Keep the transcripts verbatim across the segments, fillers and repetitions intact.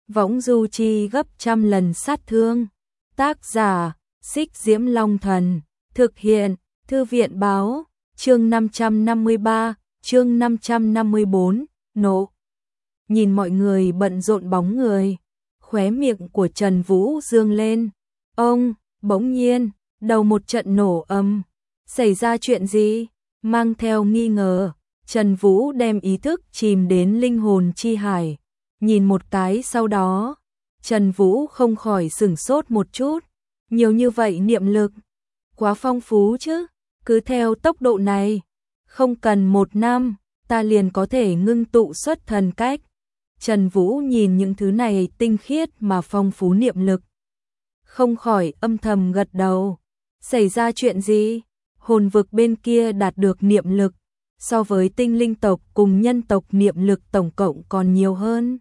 võng du chi gấp trăm lần sát thương. Tác giả, Xích Diễm Long Thần, thực hiện, Thư viện Báo, chương năm trăm năm mươi ba, chương năm trăm năm mươi bốn, nộ. Nhìn mọi người bận rộn bóng người, khóe miệng của Trần Vũ dương lên. Ông, bỗng nhiên, đầu một trận nổ ầm. Xảy ra chuyện gì? Mang theo nghi ngờ, Trần Vũ đem ý thức chìm đến linh hồn chi hải. Nhìn một cái sau đó, Trần Vũ không khỏi sửng sốt một chút. Nhiều như vậy niệm lực, quá phong phú chứ. Cứ theo tốc độ này, không cần một năm, ta liền có thể ngưng tụ xuất thần cách. Trần Vũ nhìn những thứ này tinh khiết mà phong phú niệm lực, không khỏi âm thầm gật đầu. Xảy ra chuyện gì? Hồn vực bên kia đạt được niệm lực, so với tinh linh tộc cùng nhân tộc niệm lực tổng cộng còn nhiều hơn.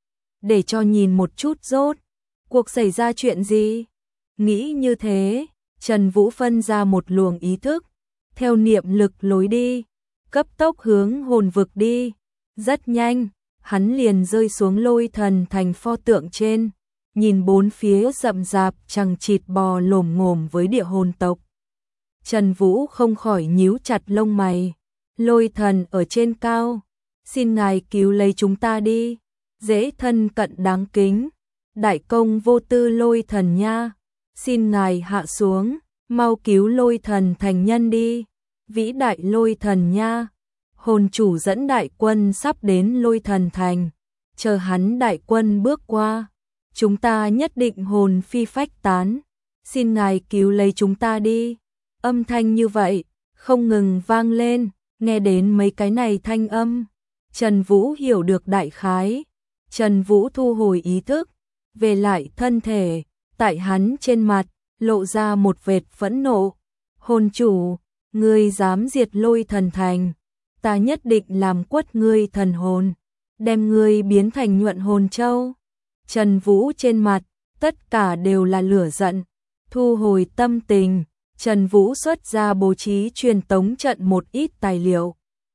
Để cho nhìn một chút rốt, cuộc xảy ra chuyện gì? Nghĩ như thế, Trần Vũ phân ra một luồng ý thức, theo niệm lực lối đi, cấp tốc hướng hồn vực đi. Rất nhanh, hắn liền rơi xuống Lôi Thần Thành pho tượng trên, nhìn bốn phía rậm rạp chằng chịt bò lồm ngồm với địa hồn tộc. Trần Vũ không khỏi nhíu chặt lông mày. Lôi thần ở trên cao, xin ngài cứu lấy chúng ta đi. Dễ thân cận đáng kính, đại công vô tư Lôi thần nha, xin ngài hạ xuống, mau cứu Lôi thần thành nhân đi. Vĩ đại Lôi thần nha, hồn chủ dẫn đại quân sắp đến Lôi thần thành, chờ hắn đại quân bước qua, chúng ta nhất định hồn phi phách tán, xin ngài cứu lấy chúng ta đi. Âm thanh như vậy không ngừng vang lên, nghe đến mấy cái này thanh âm, Trần Vũ hiểu được đại khái. Trần Vũ thu hồi ý thức, về lại thân thể, tại hắn trên mặt lộ ra một vệt phẫn nộ. Hồn chủ, ngươi dám diệt Lôi thần thành, ta nhất định làm quất ngươi thần hồn, đem ngươi biến thành nhuận hồn châu. Trần Vũ trên mặt tất cả đều là lửa giận. Thu hồi tâm tình, Trần Vũ xuất ra bố trí truyền tống trận một ít tài liệu,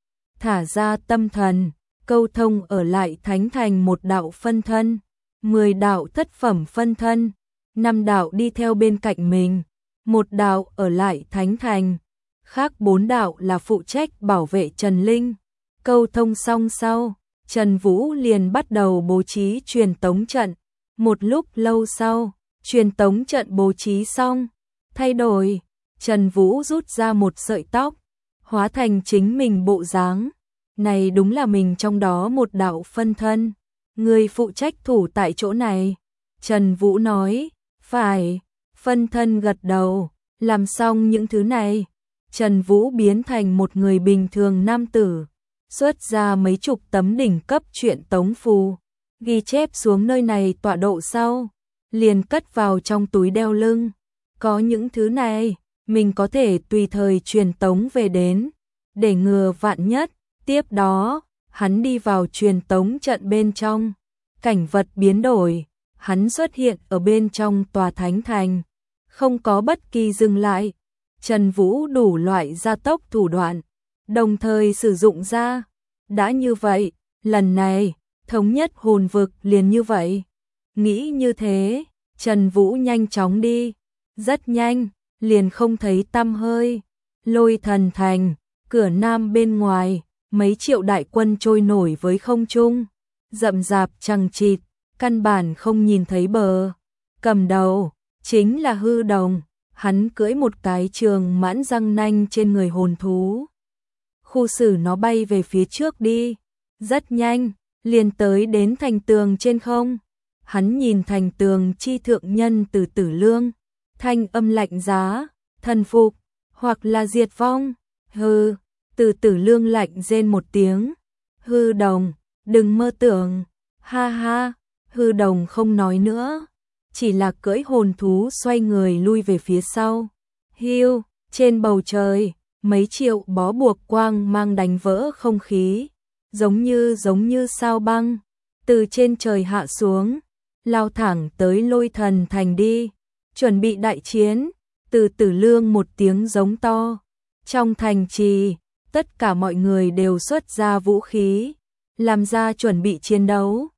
thả ra tâm thần, câu thông ở lại thánh thành một đạo phân thân, mười đạo thất phẩm phân thân, năm đạo đi theo bên cạnh mình, một đạo ở lại thánh thành, khác bốn đạo là phụ trách bảo vệ Trần Linh. Câu thông xong sau, Trần Vũ liền bắt đầu bố trí truyền tống trận. Một lúc lâu sau, truyền tống trận bố trí xong, thay đổi, Trần Vũ rút ra một sợi tóc, hóa thành chính mình bộ dáng. Này đúng là mình trong đó một đạo phân thân. Người phụ trách thủ tại chỗ này. Trần Vũ nói, phải. Phân thân gật đầu, làm xong những thứ này, Trần Vũ biến thành một người bình thường nam tử, xuất ra mấy chục tấm đỉnh cấp truyện tống phù, ghi chép xuống nơi này tọa độ sau, liền cất vào trong túi đeo lưng. Có những thứ này, mình có thể tùy thời truyền tống về đến, để ngừa vạn nhất. Tiếp đó, hắn đi vào truyền tống trận bên trong, cảnh vật biến đổi, hắn xuất hiện ở bên trong tòa thánh thành, không có bất kỳ dừng lại. Trần Vũ đủ loại gia tốc thủ đoạn, đồng thời sử dụng ra. Đã như vậy, lần này, thống nhất hồn vực liền như vậy. Nghĩ như thế, Trần Vũ nhanh chóng đi, rất nhanh, liền không thấy tăm hơi. Lôi thần thành, cửa nam bên ngoài, mấy triệu đại quân trôi nổi với không trung, rậm rạp chằng chịt, căn bản không nhìn thấy bờ. Cầm đầu chính là Hư Đồng, hắn cưỡi một cái trường mãn răng nanh trên người hồn thú. Khu xử nó bay về phía trước đi, rất nhanh, liền tới đến thành tường trên không. Hắn nhìn thành tường chi thượng nhân từ Tử Lương, thanh âm lạnh giá, thần phục, hoặc là diệt vong. Hừ, từ Tử Lương lạnh rên một tiếng. Hư Đồng, đừng mơ tưởng. Ha ha, Hư Đồng không nói nữa, chỉ là cưỡi hồn thú xoay người lui về phía sau. Hiu, trên bầu trời, mấy triệu bó buộc quang mang đánh vỡ không khí, giống như giống như sao băng, từ trên trời hạ xuống, lao thẳng tới Lôi thần thành đi, chuẩn bị đại chiến. Từ Tử Lương một tiếng giống to, trong thành trì, tất cả mọi người đều xuất ra vũ khí, làm ra chuẩn bị chiến đấu.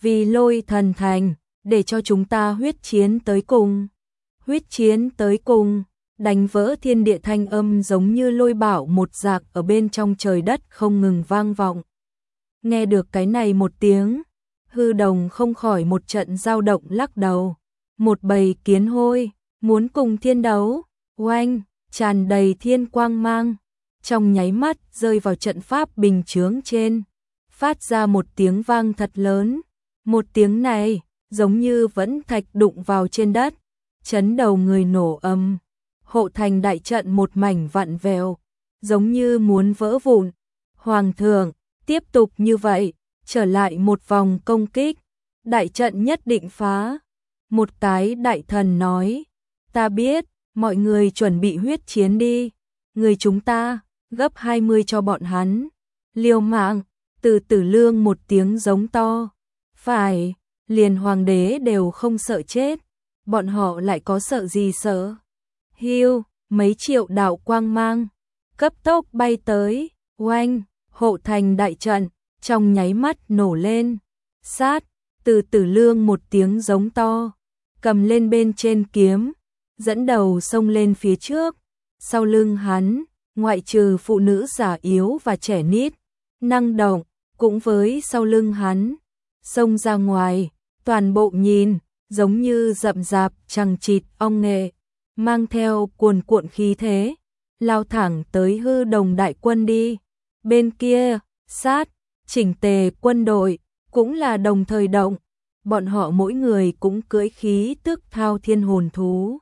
vì Lôi Thần Thành, để cho chúng ta huyết chiến tới cùng. Huyết chiến tới cùng, đánh vỡ thiên địa thanh âm giống như lôi bạo một rạc ở bên trong trời đất không ngừng vang vọng. Nghe được cái này một tiếng, hư đồng không khỏi một trận dao động lắc đầu. Một bầy kiến hôi, muốn cùng thiên đấu, oanh, tràn đầy thiên quang mang. Trong nháy mắt rơi vào trận pháp bình chướng trên, phát ra một tiếng vang thật lớn. Một tiếng này, giống như vẫn thạch đụng vào trên đất, chấn đầu người nổ âm. Hộ thành đại trận một mảnh vặn vẹo, giống như muốn vỡ vụn. Hoàng thượng, tiếp tục như vậy, trở lại một vòng công kích, đại trận nhất định phá. Một cái đại thần nói, ta biết, mọi người chuẩn bị huyết chiến đi, người chúng ta, gấp hai mươi cho bọn hắn. Liều mạng, Từ Tử Lương một tiếng giống to, phải, liền hoàng đế đều không sợ chết, bọn họ lại có sợ gì sợ. Hiu, mấy triệu đạo quang mang, cấp tốc bay tới, oanh, hộ thành đại trận, trong nháy mắt nổ lên. Sát, Từ Tử Lương một tiếng giống to, cầm lên bên trên kiếm, dẫn đầu xông lên phía trước. Sau lưng hắn, ngoại trừ phụ nữ già yếu và trẻ nít, năng động, cũng với sau lưng hắn, xông ra ngoài, toàn bộ nhìn, giống như rậm rạp chằng chịt ong nghệ, mang theo cuồn cuộn khí thế, lao thẳng tới hư đồng đại quân đi. Bên kia, sát, chỉnh tề quân đội, cũng là đồng thời động, bọn họ mỗi người cũng cưỡi khí tức thao thiên hồn thú.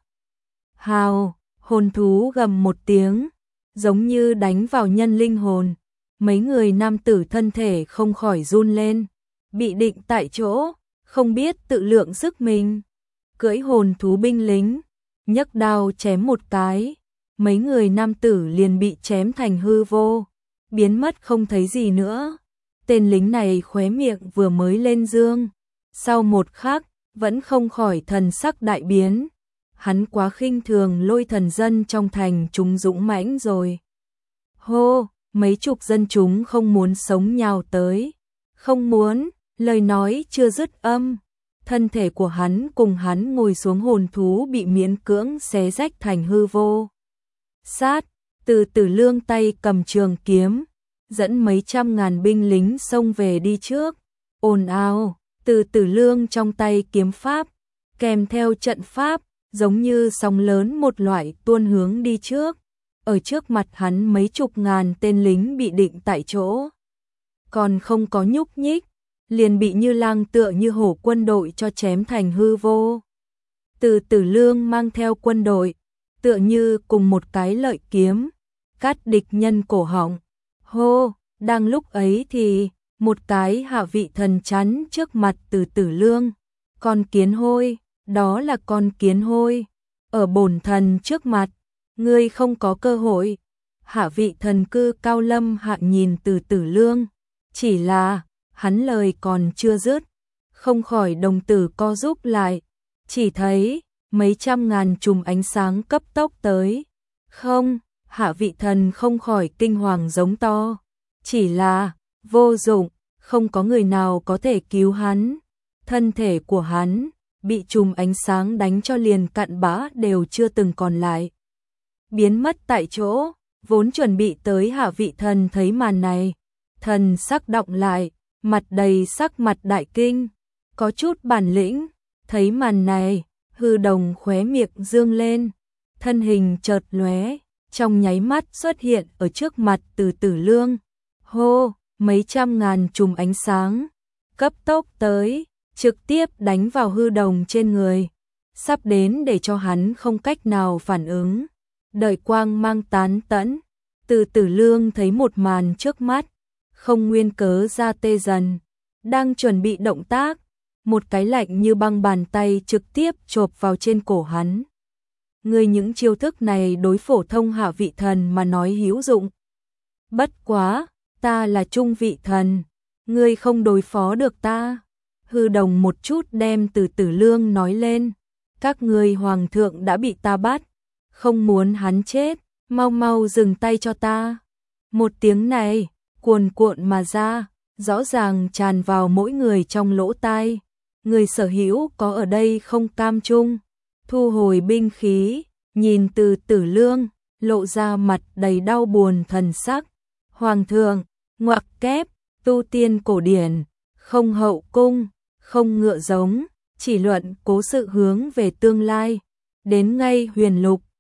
Hào, hồn thú gầm một tiếng, giống như đánh vào nhân linh hồn, mấy người nam tử thân thể không khỏi run lên, bị định tại chỗ, không biết tự lượng sức mình. Cưỡi hồn thú binh lính, nhấc đao chém một cái, mấy người nam tử liền bị chém thành hư vô, biến mất không thấy gì nữa. Tên lính này khóe miệng vừa mới lên dương, sau một khắc, vẫn không khỏi thần sắc đại biến. Hắn quá khinh thường Lôi Thần dân trong thành chúng dũng mãnh rồi. Hô, mấy chục dân chúng không muốn sống nhào tới. Không muốn, lời nói chưa dứt âm. Thân thể của hắn cùng hắn ngồi xuống hồn thú bị miễn cưỡng xé rách thành hư vô. Sát, Từ Tử Lương tay cầm trường kiếm, dẫn mấy trăm ngàn binh lính xông về đi trước. Ồn ào, Từ Tử Lương trong tay kiếm pháp, kèm theo trận pháp, giống như sóng lớn một loại tuôn hướng đi trước. Ở trước mặt hắn mấy chục ngàn tên lính bị định tại chỗ, còn không có nhúc nhích, liền bị như lang tựa như hổ quân đội cho chém thành hư vô. Từ Tử Lương mang theo quân đội, tựa như cùng một cái lợi kiếm, cắt địch nhân cổ họng. Hô, đang lúc ấy thì, một cái hạ vị thần chắn trước mặt Từ Tử Lương. Con kiến hôi, đó là con kiến hôi, ở bổn thần trước mặt, ngươi không có cơ hội. Hạ vị thần cư Cao Lâm Hạ nhìn Từ Tử Lương, chỉ là, hắn lời còn chưa dứt, không khỏi đồng tử co rúm lại, chỉ thấy, mấy trăm ngàn chùm ánh sáng cấp tốc tới. Không, hạ vị thần không khỏi kinh hoàng giống to, chỉ là, vô dụng, không có người nào có thể cứu hắn. Thân thể của hắn, bị chùm ánh sáng đánh cho liền cặn bã đều chưa từng còn lại. Biến mất tại chỗ, vốn chuẩn bị tới hạ vị thần thấy màn này. Thần sắc động lại, mặt đầy sắc mặt đại kinh, có chút bản lĩnh, thấy màn này, hư đồng khóe miệng dương lên, thân hình chợt lóe, trong nháy mắt xuất hiện ở trước mặt Từ Tử Lương. Hô, mấy trăm ngàn chùm ánh sáng, cấp tốc tới, trực tiếp đánh vào hư đồng trên người, sắp đến để cho hắn không cách nào phản ứng. Đợi quang mang tán tẫn, Từ Tử Lương thấy một màn trước mắt, không nguyên cớ ra tê dần, đang chuẩn bị động tác, một cái lạnh như băng bàn tay trực tiếp chộp vào trên cổ hắn. Ngươi những chiêu thức này đối phổ thông hạ vị thần mà nói hữu dụng. Bất quá, ta là trung vị thần, ngươi không đối phó được ta. Hư đồng một chút đem Từ Tử Lương nói lên, các ngươi hoàng thượng đã bị ta bắt, không muốn hắn chết, mau mau dừng tay cho ta. Một tiếng này, cuồn cuộn mà ra, rõ ràng tràn vào mỗi người trong lỗ tai. người sở hữu có ở đây không cam chung, thu hồi binh khí, nhìn Từ Tử Lương, lộ ra mặt đầy đau buồn thần sắc. Hoàng thượng, ngoặc kép, tu tiên cổ điển, không hậu cung, không ngựa giống, chỉ luận cố sự hướng về tương lai. Đến ngay huyền lục,